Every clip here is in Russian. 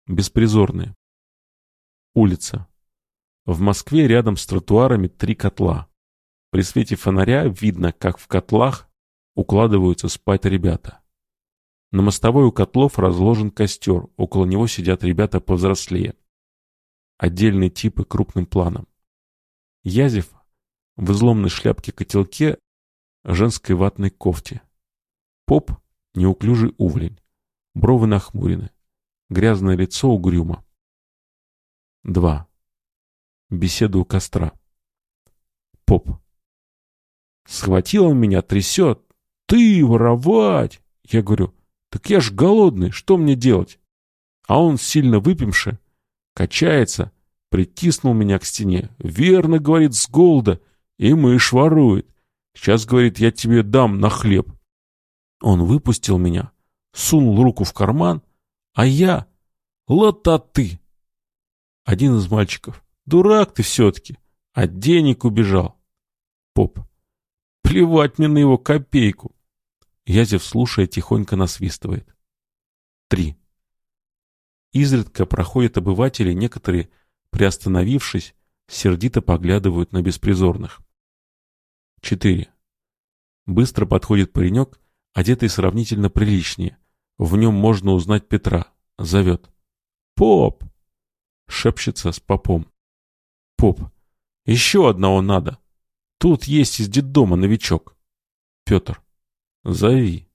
Беспризорные. Улица. В Москве рядом с тротуарами 3 котла. При свете фонаря видно, как в котлах укладываются спать ребята. На мостовой у котлов разложен костер, около него сидят ребята повзрослее. Отдельные типы крупным планом. Язев в изломной шляпке-котелке, женской ватной кофте. Поп — неуклюжий уволень, бровы нахмурены, грязное лицо угрюмо. 2. Беседа у костра. Поп. Схватил он меня, трясет. Ты воровать! Я говорю, так я ж голодный, что мне делать? А он, сильно выпивши, качается, притиснул меня к стене. Верно, говорит, с голода, и мышь ворует. Сейчас, говорит, я тебе дам на хлеб. Он выпустил меня, сунул руку в карман, а я... Лототы! Один из мальчиков. Дурак ты все-таки. От денег убежал. Поп. Плевать мне на его копейку. Язев, слушая, тихонько насвистывает. 3. Изредка проходят обыватели, некоторые, приостановившись, сердито поглядывают на беспризорных. 4. Быстро подходит паренек, одетый сравнительно приличнее. В нем можно узнать Петра. Зовет. «Поп!» Шепчется с попом. Поп. «Еще одного надо. Тут есть из детдома новичок». Петр. «Зови».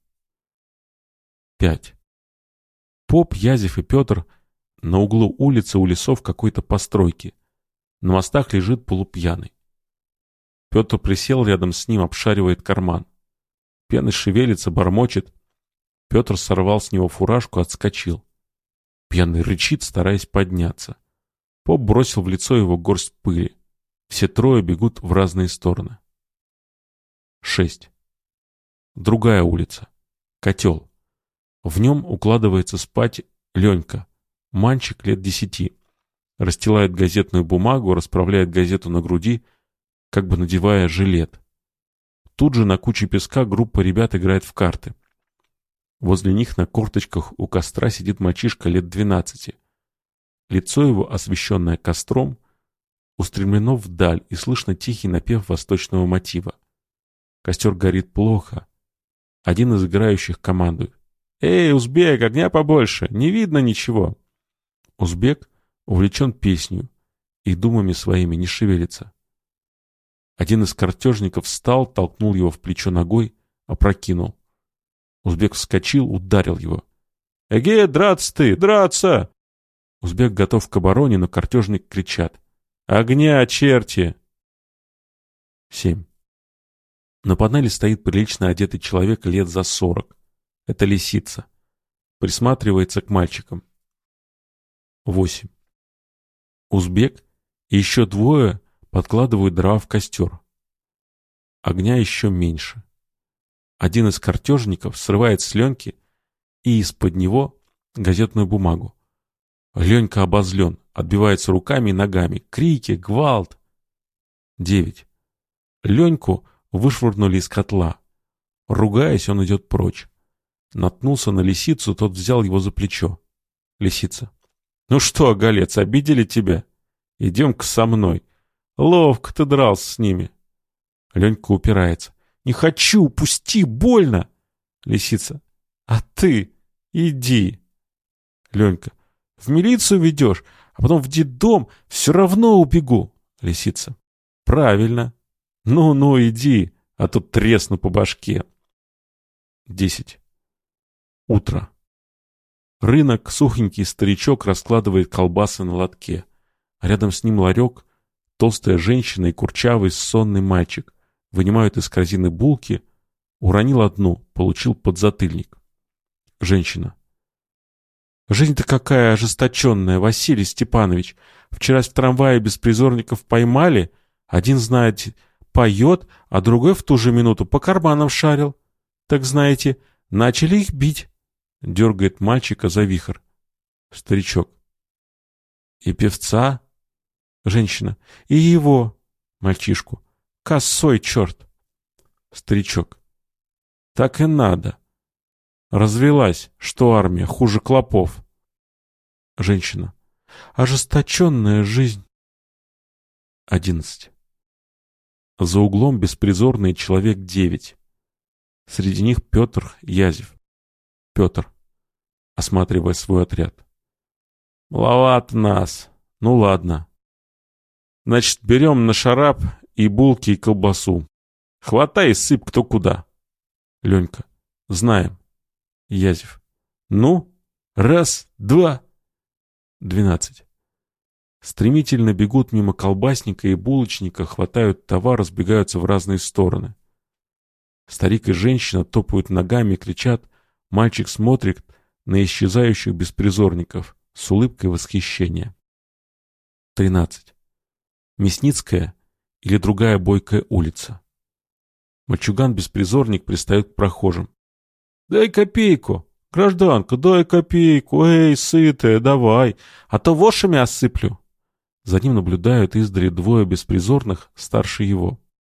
5. Поп, Язев и Петр на углу улицы у лесов какой-то постройки. На мостах лежит полупьяный. Петр присел рядом с ним, обшаривает карман. Пьяный шевелится, бормочет. Петр сорвал с него фуражку, отскочил. Пьяный рычит, стараясь подняться. Поп бросил в лицо его горсть пыли. Все трое бегут в разные стороны. 6. Другая улица. Котел. В нем укладывается спать Ленька, мальчик лет 10. Расстилает газетную бумагу, расправляет газету на груди, как бы надевая жилет. Тут же на куче песка группа ребят играет в карты. Возле них на корточках у костра сидит мальчишка лет 12. Лицо его, освещенное костром, устремлено вдаль, и слышно тихий напев восточного мотива. Костер горит плохо. Один из играющих командует. «Эй, узбек, огня побольше! Не видно ничего!» Узбек увлечен песнью и думами своими не шевелится. Один из картежников встал, толкнул его в плечо ногой, опрокинул. Узбек вскочил, ударил его. «Эге, драться ты, драться!» Узбек готов к обороне, но картежник кричат. «Огня, черти!» 7. На панели стоит прилично одетый человек лет за 40. Это Лисица. Присматривается к мальчикам. 8. Узбек и еще 2 подкладывают дрова в костер. Огня еще меньше. Один из картежников срывает с Леньки и из-под него газетную бумагу. Ленька обозлен, отбивается руками и ногами. Крики, гвалт. 9. Леньку вышвырнули из котла. Ругаясь, он идет прочь. Наткнулся на Лисицу, тот взял его за плечо. Лисица. «Ну что, оголец, обидели тебя? Идем-ка со мной. Ловко ты дрался с ними». Ленька упирается. «Не хочу, пусти, больно!» Лисица. «А ты иди!» Ленька. «В милицию ведешь, а потом в детдом, все равно убегу!» Лисица. «Правильно. Ну-ну, иди, а то тресну по башке». 10. Утро. Рынок, сухонький старичок раскладывает колбасы на лотке. А рядом с ним ларек, толстая женщина и курчавый сонный мальчик. Вынимают из корзины булки. Уронил одну, получил подзатыльник. Женщина. «Жизнь-то какая ожесточенная, Василий Степанович. Вчера в трамвае беспризорников поймали. Один, знает, поет, а другой в ту же минуту по карманам шарил. Так, знаете, начали их бить». Дергает мальчика за вихр. Старичок. «И певца?» Женщина. «И его». Мальчишку. «Косой черт». Старичок. «Так и надо. Развелась, что армия хуже клопов». Женщина. Ожесточенная жизнь. 11. За углом беспризорный человек 9. Среди них Петр Язев. Петр, осматривая свой отряд. Маловато нас. Ну ладно. Значит, берем на шарап и булки, и колбасу. Хватай и сыпь кто куда. Ленька. Знаем. Язев. Ну, раз, два. 12. Стремительно бегут мимо колбасника и булочника, хватают товар, разбегаются в разные стороны. Старик и женщина топают ногами и кричат. Мальчик смотрит на исчезающих беспризорников с улыбкой восхищения. 13. Мясницкая или другая бойкая улица. Мальчуган-беспризорник пристает к прохожим. «Дай копейку! Гражданка, дай копейку! Эй, сытая, давай! А то вошами осыплю!» За ним наблюдают издали двое беспризорных, старше его.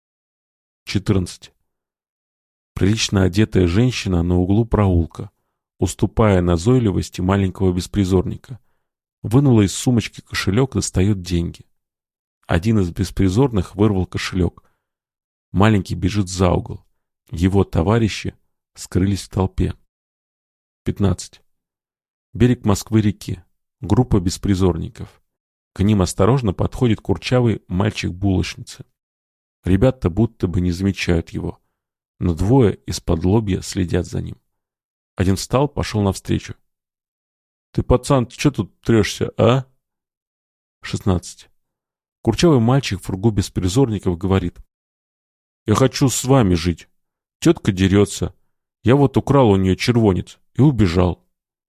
14. Прилично одетая женщина на углу проулка, уступая назойливости маленького беспризорника. Вынула из сумочки кошелек, достает деньги. Один из беспризорных вырвал кошелек. Маленький бежит за угол. Его товарищи скрылись в толпе. 15. Берег Москвы-реки. Группа беспризорников. К ним осторожно подходит курчавый мальчик булочницы. Ребята будто бы не замечают его, но двое из-под лобья следят за ним. Один встал, пошел навстречу. «Ты, пацан, что тут трешься, а?» 16. Курчавый мальчик в кругу беспризорников говорит. «Я хочу с вами жить. Тетка дерется. Я вот украл у нее червонец и убежал».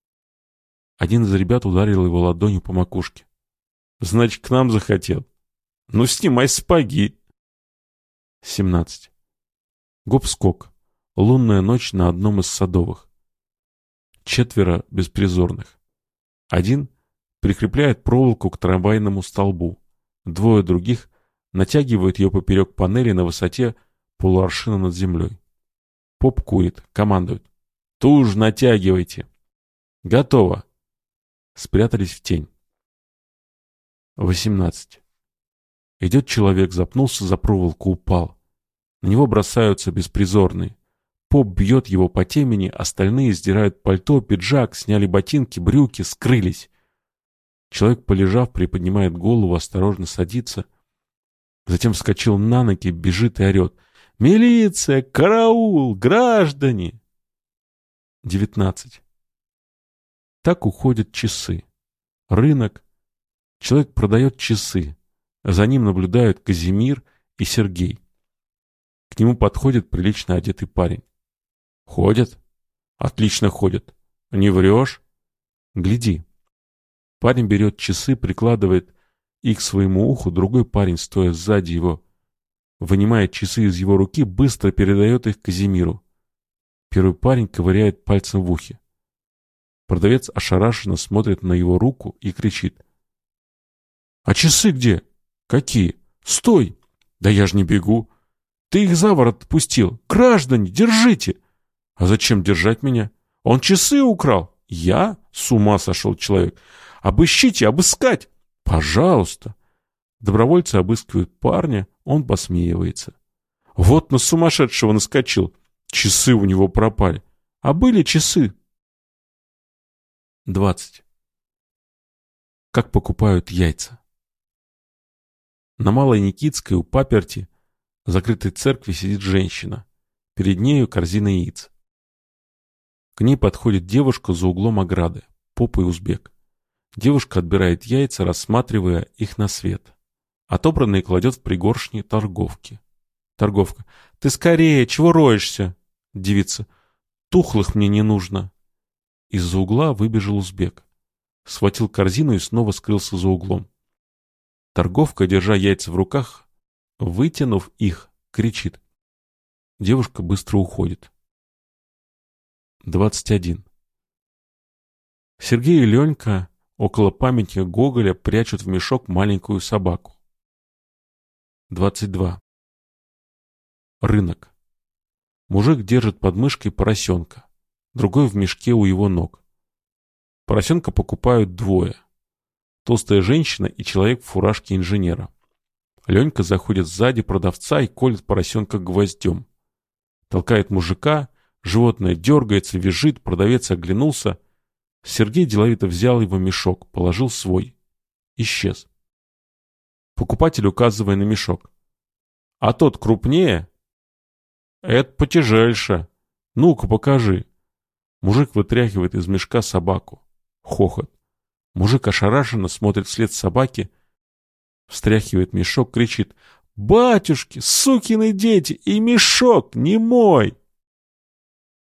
Один из ребят ударил его ладонью по макушке. «Значит, к нам захотел. Ну, снимай сапоги». 17. Гоп-скок. Лунная ночь на одном из садовых. 4 беспризорных. Один прикрепляет проволоку к трамвайному столбу. 2 других натягивают ее поперек панели на высоте полуаршина над землей. Поп курит, командует. «Туж натягивайте». «Готово». Спрятались в тень. 18. Идет человек, запнулся за проволоку, упал. На него бросаются беспризорные. Поп бьет его по темени, остальные сдирают пальто, пиджак, сняли ботинки, брюки, скрылись. Человек, полежав, приподнимает голову, осторожно садится. Затем вскочил на ноги, бежит и орет. «Милиция! Караул! Граждане!» 19. Так уходят часы. Рынок. Человек продает часы. За ним наблюдают Казимир и Сергей. К нему подходит прилично одетый парень. «Ходят?» «Отлично ходят. Не врешь?» «Гляди». Парень берет часы, прикладывает их к своему уху, другой парень, стоя сзади его, вынимает часы из его руки, быстро передает их Казимиру. Первый парень ковыряет пальцем в ухе. Продавец ошарашенно смотрит на его руку и кричит. «А часы где?» «Какие?» «Стой!» «Да я ж не бегу!» «Ты их за ворот отпустил! Граждане, держите!» «А зачем держать меня? Он часы украл!» «Я? С ума сошел человек! Обыщите, обыскать!» «Пожалуйста!» Добровольцы обыскивают парня, он посмеивается. «Вот на сумасшедшего наскочил! Часы у него пропали! А были часы!» 20. Как покупают яйца. На Малой Никитской у паперти закрытой церкви сидит женщина. Перед нею корзина яиц. К ней подходит девушка за углом ограды, поп и узбек. Девушка отбирает яйца, рассматривая их на свет. Отобранные кладет в пригоршни торговки. Торговка. «Ты скорее, чего роешься?» Девица. «Тухлых мне не нужно». Из-за угла выбежал узбек. Схватил корзину и снова скрылся за углом. Торговка, держа яйца в руках, вытянув их, кричит. Девушка быстро уходит. 21. Сергей и Ленька около памятника Гоголя прячут в мешок маленькую собаку. 22. Рынок. Мужик держит под мышкой поросенка, другой в мешке у его ног. Поросенка покупают двое. Толстая женщина и человек в фуражке инженера. Ленька заходит сзади продавца и колет поросенка гвоздем. Толкает мужика, животное дергается, визжит, продавец оглянулся. Сергей деловито взял его мешок, положил свой. Исчез. Покупатель, указывая на мешок: «А тот крупнее?» «Это потяжельше. Ну-ка, покажи». Мужик вытряхивает из мешка собаку. Хохот. Мужик ошарашенно смотрит вслед собаки, встряхивает мешок, кричит: «Батюшки, сукины дети, и мешок не мой!»